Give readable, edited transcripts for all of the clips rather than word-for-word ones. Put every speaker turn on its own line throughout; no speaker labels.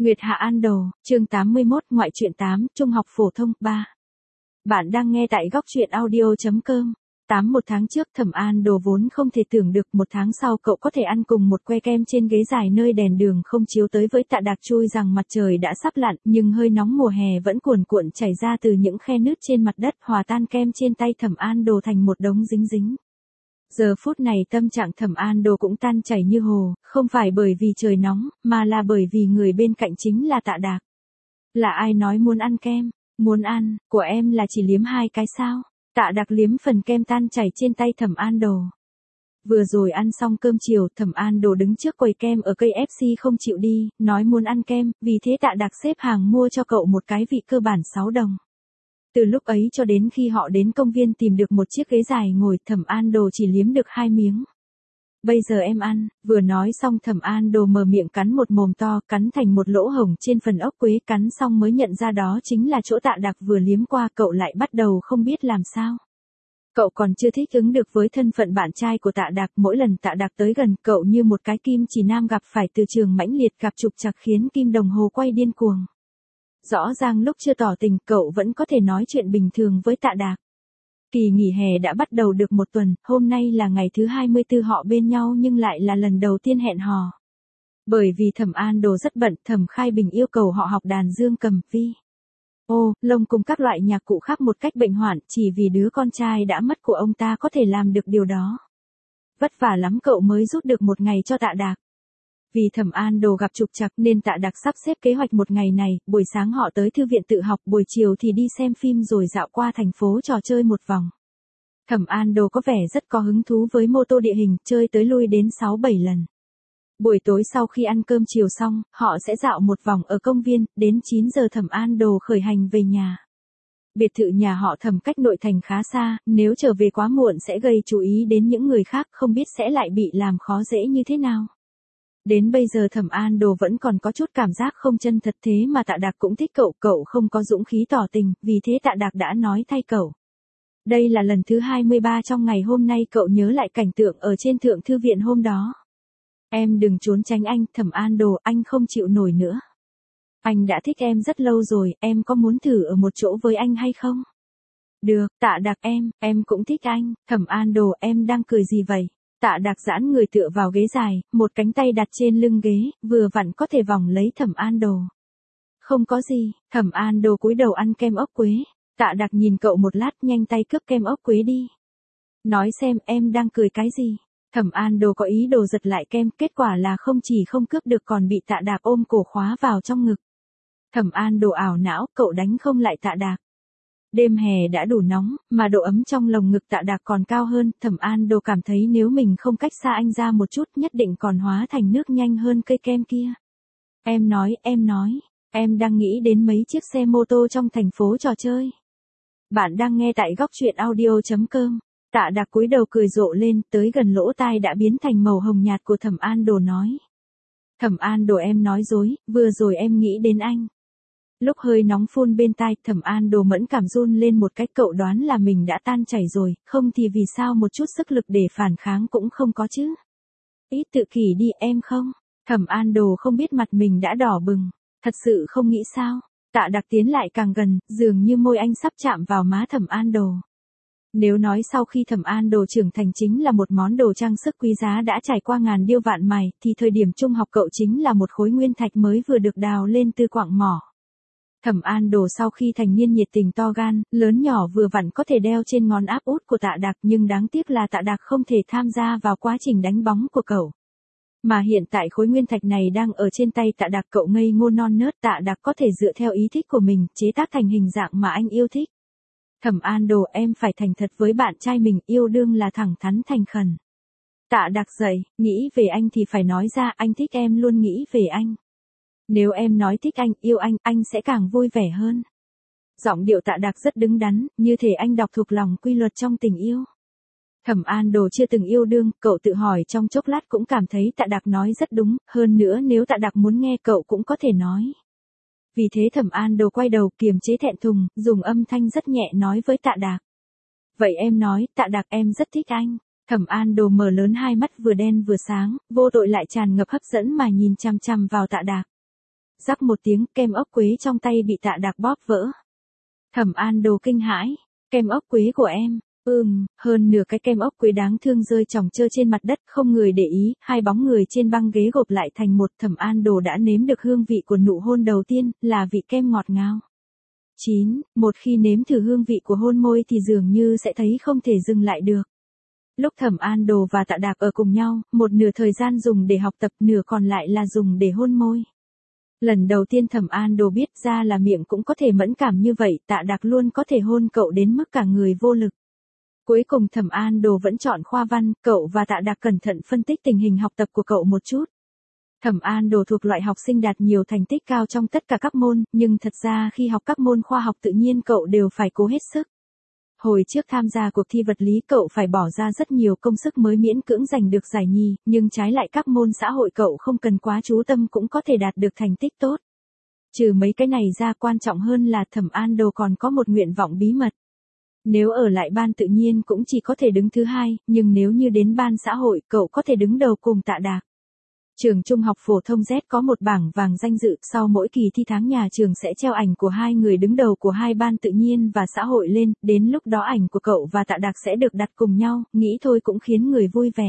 Nguyệt Hạ An Đồ, chương 81, ngoại truyện 8, trung học phổ thông 3. Bạn đang nghe tại góc truyện audio.com. Một tháng trước Thẩm An Đồ vốn không thể tưởng được một tháng sau cậu có thể ăn cùng một que kem trên ghế dài nơi đèn đường không chiếu tới với Tạ Đạc chui rằng mặt trời đã sắp lặn nhưng hơi nóng mùa hè vẫn cuồn cuộn chảy ra từ những khe nứt trên mặt đất hòa tan kem trên tay Thẩm An Đồ thành một đống dính dính. Giờ phút này tâm trạng Thẩm An Đồ cũng tan chảy như hồ, không phải bởi vì trời nóng, mà là bởi vì người bên cạnh chính là Tạ Đạc. Là ai nói muốn ăn kem? Muốn ăn, của em là chỉ liếm 2 cái sao? Tạ Đạc liếm phần kem tan chảy trên tay Thẩm An Đồ. Vừa rồi ăn xong cơm chiều, Thẩm An Đồ đứng trước quầy kem ở cây FC không chịu đi, nói muốn ăn kem, vì thế Tạ Đạc xếp hàng mua cho cậu một cái vị cơ bản 6 đồng. Từ lúc ấy cho đến khi họ đến công viên tìm được một chiếc ghế dài ngồi, Thẩm An Đồ chỉ liếm được 2 miếng. Bây giờ em ăn, vừa nói xong Thẩm An Đồ mở miệng cắn một mồm to, cắn thành một lỗ hổng trên phần ốc quế, cắn xong mới nhận ra đó chính là chỗ Tạ Đạc vừa liếm qua, cậu lại bắt đầu không biết làm sao. Cậu còn chưa thích ứng được với thân phận bạn trai của Tạ Đạc, mỗi lần Tạ Đạc tới gần cậu như một cái kim chỉ nam gặp phải từ trường mãnh liệt gặp trục trặc khiến kim đồng hồ quay điên cuồng. Rõ ràng lúc chưa tỏ tình cậu vẫn có thể nói chuyện bình thường với Tạ Đạc. Kỳ nghỉ hè đã bắt đầu được một tuần, hôm nay là ngày thứ 24 họ bên nhau nhưng lại là lần đầu tiên hẹn hò. Bởi vì Thẩm An Đồ rất bận, Thẩm Khai Bình yêu cầu họ học đàn dương cầm, lông cùng các loại nhạc cụ khác một cách bệnh hoạn, chỉ vì đứa con trai đã mất của ông ta có thể làm được điều đó. Vất vả lắm cậu mới rút được một ngày cho Tạ Đạc. Vì Thẩm An Đồ gặp trục trặc nên Tạ Đạc sắp xếp kế hoạch một ngày này, buổi sáng họ tới thư viện tự học, buổi chiều thì đi xem phim rồi dạo qua thành phố trò chơi một vòng. Thẩm An Đồ có vẻ rất có hứng thú với mô tô địa hình, chơi tới lui đến 6-7 lần. Buổi tối sau khi ăn cơm chiều xong, họ sẽ dạo một vòng ở công viên, đến 9 giờ Thẩm An Đồ khởi hành về nhà. Biệt thự nhà họ Thẩm cách nội thành khá xa, nếu trở về quá muộn sẽ gây chú ý đến những người khác, không biết sẽ lại bị làm khó dễ như thế nào. Đến bây giờ Thẩm An Đồ vẫn còn có chút cảm giác không chân thật, thế mà Tạ Đạc cũng thích cậu không có dũng khí tỏ tình, vì thế Tạ Đạc đã nói thay cậu. Đây là lần thứ 23 trong ngày hôm nay cậu nhớ lại cảnh tượng ở trên thượng thư viện hôm đó. Em đừng trốn tránh anh, Thẩm An Đồ, anh không chịu nổi nữa. Anh đã thích em rất lâu rồi, em có muốn thử ở một chỗ với anh hay không? Được, Tạ Đạc, em cũng thích anh. Thẩm An Đồ, em đang cười gì vậy? Tạ Đạc giãn người tựa vào ghế dài, một cánh tay đặt trên lưng ghế, vừa vặn có thể vòng lấy Thẩm An Đồ. Không có gì, Thẩm An Đồ cúi đầu ăn kem ốc quế. Tạ Đạc nhìn cậu một lát, nhanh tay cướp kem ốc quế đi. Nói xem em đang cười cái gì? Thẩm An Đồ có ý đồ giật lại kem, kết quả là không chỉ không cướp được còn bị Tạ Đạc ôm cổ khóa vào trong ngực. Thẩm An Đồ ảo não, cậu đánh không lại Tạ Đạc. Đêm hè đã đủ nóng, mà độ ấm trong lồng ngực Tạ Đạc còn cao hơn, Thẩm An Đồ cảm thấy nếu mình không cách xa anh ra một chút nhất định còn hóa thành nước nhanh hơn cây kem kia. Em nói, em đang nghĩ đến mấy chiếc xe mô tô trong thành phố trò chơi. Bạn đang nghe tại góc truyện audio.com. Tạ Đạc cúi đầu cười rộ lên, tới gần lỗ tai đã biến thành màu hồng nhạt của Thẩm An Đồ nói. Thẩm An Đồ, em nói dối, vừa rồi em nghĩ đến anh. Lúc hơi nóng phun bên tai, Thẩm An Đồ mẫn cảm run lên một cách, cậu đoán là mình đã tan chảy rồi, không thì vì sao một chút sức lực để phản kháng cũng không có chứ. Ít tự kỷ đi em không. Thẩm An Đồ không biết mặt mình đã đỏ bừng, thật sự không nghĩ sao. Tạ Đạc tiến lại càng gần, dường như môi anh sắp chạm vào má Thẩm An Đồ. Nếu nói sau khi Thẩm An Đồ trưởng thành chính là một món đồ trang sức quý giá đã trải qua ngàn điêu vạn mài, thì thời điểm trung học cậu chính là một khối nguyên thạch mới vừa được đào lên từ quặng mỏ. Thẩm An Đồ sau khi thành niên nhiệt tình to gan, lớn nhỏ vừa vặn có thể đeo trên ngón áp út của Tạ Đạc, nhưng đáng tiếc là Tạ Đạc không thể tham gia vào quá trình đánh bóng của cậu. Mà hiện tại khối nguyên thạch này đang ở trên tay Tạ Đạc, cậu ngây ngô non nớt, Tạ Đạc có thể dựa theo ý thích của mình, chế tác thành hình dạng mà anh yêu thích. Thẩm An Đồ, em phải thành thật với bạn trai mình, yêu đương là thẳng thắn thành khẩn. Tạ Đạc dậy, nghĩ về anh thì phải nói ra, anh thích em luôn nghĩ về anh. Nếu em nói thích anh, yêu anh sẽ càng vui vẻ hơn. Giọng điệu Tạ Đạc rất đứng đắn, như thể anh đọc thuộc lòng quy luật trong tình yêu. Thẩm An Đồ chưa từng yêu đương, cậu tự hỏi trong chốc lát cũng cảm thấy Tạ Đạc nói rất đúng, hơn nữa nếu Tạ Đạc muốn nghe cậu cũng có thể nói. Vì thế Thẩm An Đồ quay đầu kiềm chế thẹn thùng, dùng âm thanh rất nhẹ nói với Tạ Đạc. Vậy em nói, Tạ Đạc, em rất thích anh. Thẩm An Đồ mở lớn hai mắt vừa đen vừa sáng, vô tội lại tràn ngập hấp dẫn mà nhìn chằm chằm vào Tạ Đạc. rắc một tiếng, kem ốc quế trong tay bị Tạ Đạc bóp vỡ. Thẩm An Đồ kinh hãi, kem ốc quế của em. Hơn nửa cái kem ốc quế đáng thương rơi chồng chơ trên mặt đất, không người để ý, hai bóng người trên băng ghế gộp lại thành một. Thẩm An Đồ đã nếm được hương vị của nụ hôn đầu tiên, là vị kem ngọt ngào. Một khi nếm thử hương vị của hôn môi thì dường như sẽ thấy không thể dừng lại được. Lúc Thẩm An Đồ và Tạ Đạc ở cùng nhau, một nửa thời gian dùng để học tập, nửa còn lại là dùng để hôn môi. Lần đầu tiên Thẩm An Đồ biết ra là miệng cũng có thể mẫn cảm như vậy, Tạ Đạc luôn có thể hôn cậu đến mức cả người vô lực. Cuối cùng Thẩm An Đồ vẫn chọn khoa văn, cậu và Tạ Đạc cẩn thận phân tích tình hình học tập của cậu một chút. Thẩm An Đồ thuộc loại học sinh đạt nhiều thành tích cao trong tất cả các môn, nhưng thật ra khi học các môn khoa học tự nhiên cậu đều phải cố hết sức. Hồi trước tham gia cuộc thi vật lý cậu phải bỏ ra rất nhiều công sức mới miễn cưỡng giành được giải nhì, nhưng trái lại các môn xã hội cậu không cần quá chú tâm cũng có thể đạt được thành tích tốt. Trừ mấy cái này ra, quan trọng hơn là Thẩm An Đồ còn có một nguyện vọng bí mật. Nếu ở lại ban tự nhiên cũng chỉ có thể đứng thứ hai, nhưng nếu như đến ban xã hội cậu có thể đứng đầu cùng Tạ Đạc. Trường Trung học phổ thông Z có một bảng vàng danh dự, sau mỗi kỳ thi tháng nhà trường sẽ treo ảnh của hai người đứng đầu của hai ban tự nhiên và xã hội lên, đến lúc đó ảnh của cậu và Tạ Đạc sẽ được đặt cùng nhau, nghĩ thôi cũng khiến người vui vẻ.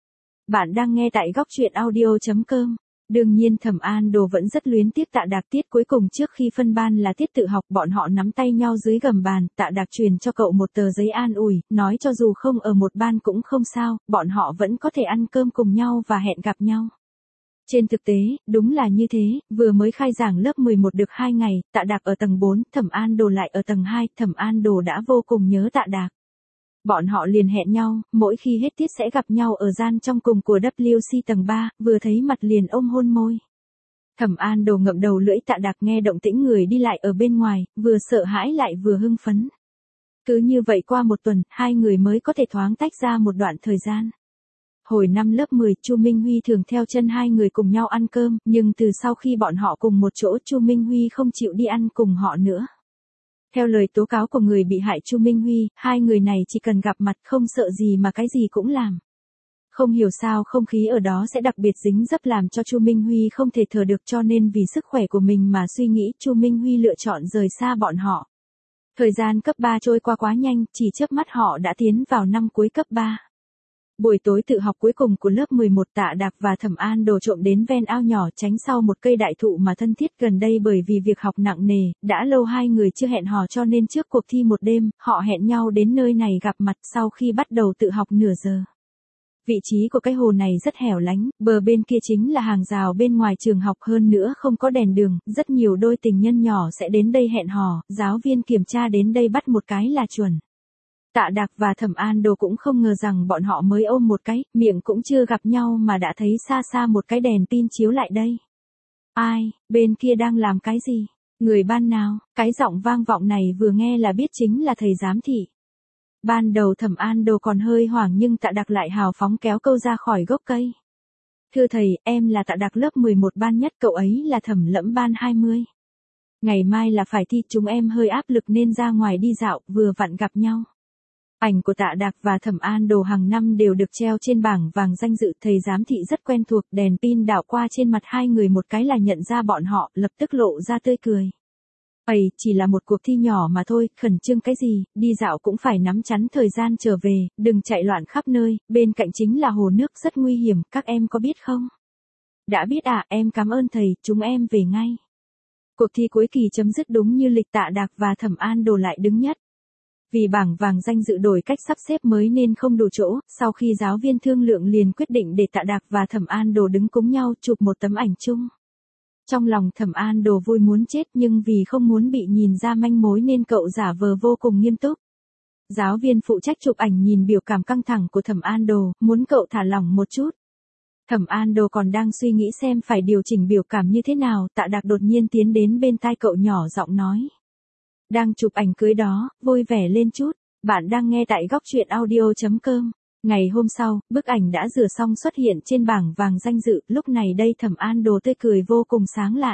Bạn đang nghe tại góc truyện audio.com. Đương nhiên Thẩm An Đồ vẫn rất luyến tiếc Tạ Đạc. Tiết cuối cùng trước khi phân ban là tiết tự học, bọn họ nắm tay nhau dưới gầm bàn, Tạ Đạc truyền cho cậu một tờ giấy an ủi, nói cho dù không ở một ban cũng không sao, bọn họ vẫn có thể ăn cơm cùng nhau và hẹn gặp nhau. Trên thực tế, đúng là như thế, vừa mới khai giảng lớp 11 được 2 ngày, Tạ Đạc ở tầng 4, Thẩm An Đồ lại ở tầng 2, Thẩm An Đồ đã vô cùng nhớ Tạ Đạc. Bọn họ liền hẹn nhau, mỗi khi hết tiết sẽ gặp nhau ở gian trong cùng của WC tầng 3, vừa thấy mặt liền ôm hôn môi. Thẩm An Đồ ngậm đầu lưỡi, Tạ Đạc nghe động tĩnh người đi lại ở bên ngoài, vừa sợ hãi lại vừa hưng phấn. Cứ như vậy qua một tuần, hai người mới có thể thoáng tách ra một đoạn thời gian. Hồi năm lớp 10, Chu Minh Huy thường theo chân hai người cùng nhau ăn cơm, nhưng từ sau khi bọn họ cùng một chỗ, Chu Minh Huy không chịu đi ăn cùng họ nữa. Theo lời tố cáo của người bị hại Chu Minh Huy, hai người này chỉ cần gặp mặt không sợ gì mà cái gì cũng làm. Không hiểu sao không khí ở đó sẽ đặc biệt dính dấp làm cho Chu Minh Huy không thể thở được, cho nên vì sức khỏe của mình mà suy nghĩ, Chu Minh Huy lựa chọn rời xa bọn họ. Thời gian cấp 3 trôi qua quá nhanh, chỉ chớp mắt họ đã tiến vào năm cuối cấp 3. Buổi tối tự học cuối cùng của lớp 11, Tạ Đạc và Thẩm An Đồ trộm đến ven ao nhỏ tránh sau một cây đại thụ mà thân thiết gần đây, bởi vì việc học nặng nề, đã lâu hai người chưa hẹn hò cho nên trước cuộc thi một đêm, họ hẹn nhau đến nơi này gặp mặt sau khi bắt đầu tự học nửa giờ. Vị trí của cái hồ này rất hẻo lánh, bờ bên kia chính là hàng rào bên ngoài trường học, hơn nữa không có đèn đường, rất nhiều đôi tình nhân nhỏ sẽ đến đây hẹn hò, giáo viên kiểm tra đến đây bắt một cái là chuẩn. Tạ Đạc và Thẩm An Đồ cũng không ngờ rằng bọn họ mới ôm một cái, miệng cũng chưa gặp nhau mà đã thấy xa xa một cái đèn pin chiếu lại đây. Ai, bên kia đang làm cái gì? Người ban nào? Cái giọng vang vọng này vừa nghe là biết chính là thầy giám thị. Ban đầu Thẩm An Đồ còn hơi hoảng nhưng Tạ Đạc lại hào phóng kéo câu ra khỏi gốc cây. Thưa thầy, em là Tạ Đạc lớp 11 ban nhất, cậu ấy là Thẩm Lẫm ban 20. Ngày mai là phải thi, chúng em hơi áp lực nên ra ngoài đi dạo, vừa vặn gặp nhau. Ảnh của Tạ Đạc và Thẩm An Đồ hàng năm đều được treo trên bảng vàng danh dự, thầy giám thị rất quen thuộc, đèn pin đảo qua trên mặt hai người một cái là nhận ra bọn họ, lập tức lộ ra tươi cười. Ây, chỉ là một cuộc thi nhỏ mà thôi, khẩn trương cái gì, đi dạo cũng phải nắm chắn thời gian trở về, đừng chạy loạn khắp nơi, bên cạnh chính là hồ nước rất nguy hiểm, các em có biết không? Đã biết à, em cảm ơn thầy, chúng em về ngay. Cuộc thi cuối kỳ chấm dứt đúng như lịch, Tạ Đạc và Thẩm An Đồ lại đứng nhất. Vì bảng vàng danh dự đổi cách sắp xếp mới nên không đủ chỗ, sau khi giáo viên thương lượng liền quyết định để Tạ Đạc và Thẩm An Đồ đứng cùng nhau chụp một tấm ảnh chung. Trong lòng Thẩm An Đồ vui muốn chết nhưng vì không muốn bị nhìn ra manh mối nên cậu giả vờ vô cùng nghiêm túc. Giáo viên phụ trách chụp ảnh nhìn biểu cảm căng thẳng của Thẩm An Đồ, muốn cậu thả lỏng một chút. Thẩm An Đồ còn đang suy nghĩ xem phải điều chỉnh biểu cảm như thế nào, Tạ Đạc đột nhiên tiến đến bên tai cậu nhỏ giọng nói. Đang chụp ảnh cưới đó, vui vẻ lên chút. Bạn đang nghe tại góc truyện audio.com. Ngày hôm sau, bức ảnh đã rửa xong xuất hiện trên bảng vàng danh dự, lúc này đây Thẩm An Đồ tươi cười vô cùng sáng lạn.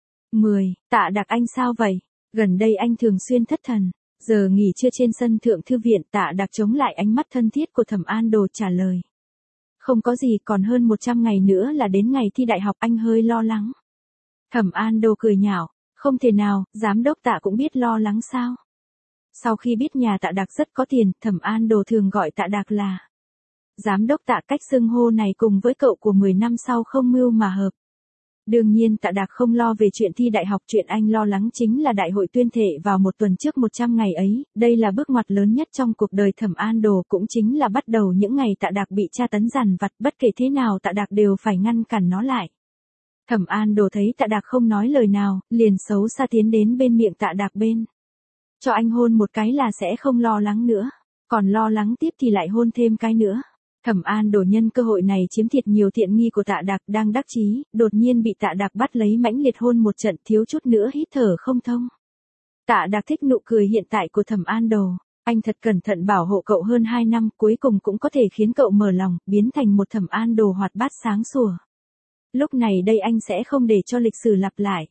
10. Tạ Đạc anh sao vậy? Gần đây anh thường xuyên thất thần. Giờ nghỉ trưa trên sân thượng thư viện, Tạ Đạc chống lại ánh mắt thân thiết của Thẩm An Đồ trả lời. Không có gì, còn hơn 100 ngày nữa là đến ngày thi đại học, anh hơi lo lắng. Thẩm An Đồ cười nhạo, không thể nào, giám đốc Tạ cũng biết lo lắng sao. Sau khi biết nhà Tạ Đạc rất có tiền, Thẩm An Đồ thường gọi Tạ Đạc là giám đốc Tạ, cách xưng hô này cùng với cậu của 10 năm sau không mưu mà hợp. Đương nhiên Tạ Đạc không lo về chuyện thi đại học, chuyện anh lo lắng chính là đại hội tuyên thệ vào một tuần trước 100 ngày ấy, đây là bước ngoặt lớn nhất trong cuộc đời Thẩm An Đồ, cũng chính là bắt đầu những ngày Tạ Đạc bị tra tấn dằn vặt, bất kể thế nào Tạ Đạc đều phải ngăn cản nó lại. Thẩm An Đồ thấy Tạ Đạc không nói lời nào, liền xấu xa tiến đến bên miệng Tạ Đạc bên. Cho anh hôn một cái là sẽ không lo lắng nữa, còn lo lắng tiếp thì lại hôn thêm cái nữa. Thẩm An Đồ nhân cơ hội này chiếm thiệt nhiều tiện nghi của Tạ Đạc, đang đắc chí, đột nhiên bị Tạ Đạc bắt lấy mãnh liệt hôn một trận, thiếu chút nữa hít thở không thông. Tạ Đạc thích nụ cười hiện tại của Thẩm An Đồ, anh thật cẩn thận bảo hộ cậu hơn 2 năm, cuối cùng cũng có thể khiến cậu mở lòng, biến thành một Thẩm An Đồ hoạt bát sáng sủa. Lúc này đây anh sẽ không để cho lịch sử lặp lại.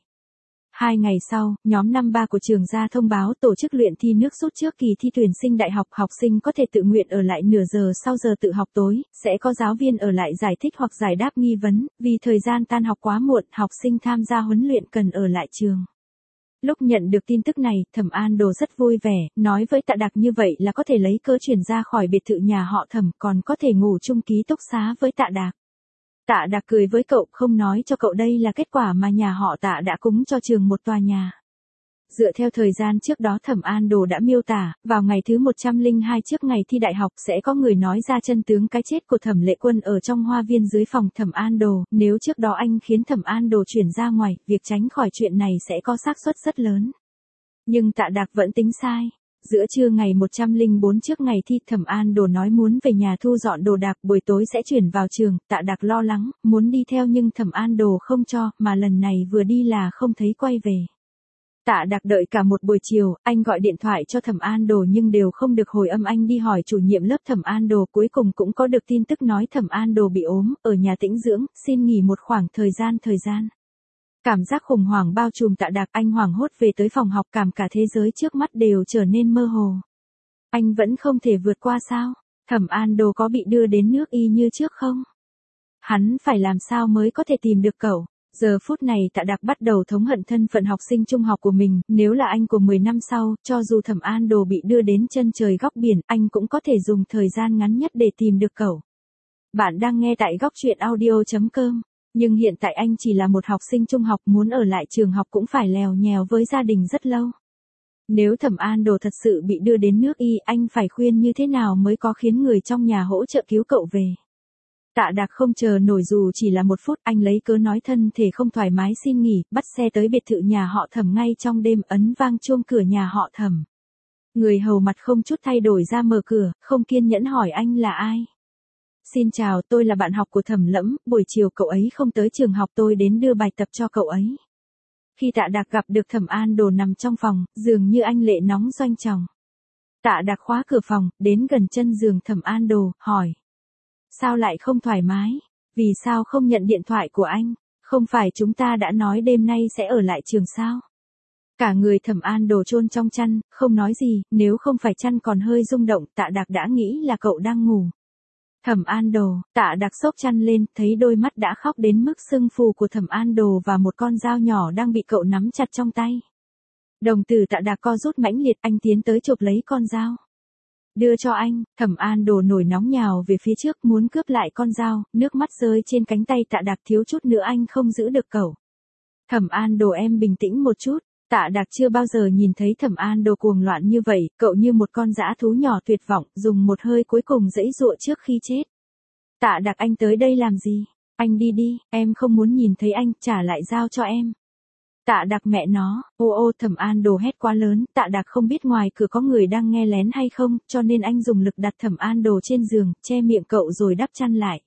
2 ngày sau, nhóm năm 3 của trường ra thông báo tổ chức luyện thi nước rút trước kỳ thi tuyển sinh đại học, học sinh có thể tự nguyện ở lại nửa giờ sau giờ tự học tối, sẽ có giáo viên ở lại giải thích hoặc giải đáp nghi vấn, vì thời gian tan học quá muộn, học sinh tham gia huấn luyện cần ở lại trường. Lúc nhận được tin tức này, Thẩm An Đồ rất vui vẻ, nói với Tạ Đạc như vậy là có thể lấy cớ chuyển ra khỏi biệt thự nhà họ Thẩm, còn có thể ngủ chung ký túc xá với Tạ Đạc. Tạ Đạc cười với cậu, không nói cho cậu đây là kết quả mà nhà họ Tạ đã cúng cho trường một tòa nhà. Dựa theo thời gian trước đó Thẩm An Đồ đã miêu tả, vào ngày thứ 102 trước ngày thi đại học sẽ có người nói ra chân tướng cái chết của Thẩm Lệ Quân ở trong hoa viên dưới phòng Thẩm An Đồ, nếu trước đó anh khiến Thẩm An Đồ chuyển ra ngoài, việc tránh khỏi chuyện này sẽ có xác suất rất lớn. Nhưng Tạ Đạc vẫn tính sai. Giữa trưa ngày 104 trước ngày thi, Thẩm An Đồ nói muốn về nhà thu dọn đồ đạc, buổi tối sẽ chuyển vào trường. Tạ Đạc lo lắng, muốn đi theo nhưng Thẩm An Đồ không cho, mà lần này vừa đi là không thấy quay về. Tạ Đạc đợi cả một buổi chiều, anh gọi điện thoại cho Thẩm An Đồ nhưng đều không được hồi âm. Anh đi hỏi chủ nhiệm lớp Thẩm An Đồ, cuối cùng cũng có được tin tức nói Thẩm An Đồ bị ốm, ở nhà tĩnh dưỡng, xin nghỉ một khoảng thời gian. Cảm giác khủng hoảng bao trùm Tạ Đạc, anh hoảng hốt về tới phòng học, cảm cả thế giới trước mắt đều trở nên mơ hồ. Anh vẫn không thể vượt qua sao? Thẩm An Đồ có bị đưa đến nước y như trước không? Hắn phải làm sao mới có thể tìm được cậu? Giờ phút này Tạ Đạc bắt đầu thống hận thân phận học sinh trung học của mình, nếu là anh của 10 năm sau, cho dù Thẩm An Đồ bị đưa đến chân trời góc biển, anh cũng có thể dùng thời gian ngắn nhất để tìm được cậu. Bạn đang nghe tại góc truyện audio.com. Nhưng hiện tại anh chỉ là một học sinh trung học, muốn ở lại trường học cũng phải lèo nhèo với gia đình rất lâu. Nếu Thẩm An Đồ thật sự bị đưa đến nước y, anh phải khuyên như thế nào mới có khiến người trong nhà hỗ trợ cứu cậu về. Tạ Đạc không chờ nổi, dù chỉ là 1 phút, anh lấy cớ nói thân thể không thoải mái xin nghỉ, bắt xe tới biệt thự nhà họ Thẩm ngay trong đêm, ấn vang chuông cửa nhà họ Thẩm. Người hầu mặt không chút thay đổi ra mở cửa, không kiên nhẫn hỏi anh là ai. Xin chào, tôi là bạn học của Thẩm Lẫm, buổi chiều cậu ấy không tới trường học, tôi đến đưa bài tập cho cậu ấy. Khi Tạ Đạc gặp được Thẩm An Đồ nằm trong phòng, dường như anh lệ nóng doanh tròng. Tạ Đạc khóa cửa phòng, đến gần chân giường Thẩm An Đồ, hỏi. Sao lại không thoải mái? Vì sao không nhận điện thoại của anh? Không phải chúng ta đã nói đêm nay sẽ ở lại trường sao? Cả người Thẩm An Đồ chôn trong chăn, không nói gì, nếu không phải chăn còn hơi rung động, Tạ Đạc đã nghĩ là cậu đang ngủ. Thẩm An Đồ, Tạ Đạc xốc chăn lên, thấy đôi mắt đã khóc đến mức sưng phù của Thẩm An Đồ và một con dao nhỏ đang bị cậu nắm chặt trong tay. Đồng tử Tạ Đạc co rút mãnh liệt, anh tiến tới chộp lấy con dao. Đưa cho anh. Thẩm An Đồ nổi nóng nhào về phía trước, muốn cướp lại con dao, nước mắt rơi trên cánh tay Tạ Đạc, thiếu chút nữa anh không giữ được cậu. Thẩm An Đồ, em bình tĩnh một chút. Tạ Đạc chưa bao giờ nhìn thấy Thẩm An Đồ cuồng loạn như vậy, cậu như một con dã thú nhỏ tuyệt vọng, dùng một hơi cuối cùng giãy giụa trước khi chết. Tạ Đạc, anh tới đây làm gì? Anh đi đi, em không muốn nhìn thấy anh, trả lại dao cho em. Tạ Đạc, mẹ nó, ô, Thẩm An Đồ hét quá lớn, Tạ Đạc không biết ngoài cửa có người đang nghe lén hay không, cho nên anh dùng lực đặt Thẩm An Đồ trên giường, che miệng cậu rồi đắp chăn lại.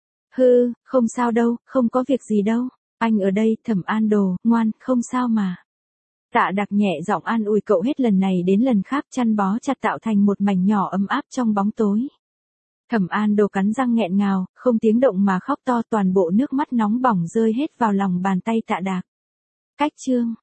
Hư, không sao đâu, không có việc gì đâu, anh ở đây, Thẩm An Đồ, ngoan, không sao mà. Tạ Đạc nhẹ giọng an ủi cậu, hết lần này đến lần khác chăn bó chặt tạo thành một mảnh nhỏ ấm áp trong bóng tối. Thẩm An Đồ cắn răng nghẹn ngào, không tiếng động mà khóc to, toàn bộ nước mắt nóng bỏng rơi hết vào lòng bàn tay Tạ Đạc. Cách chương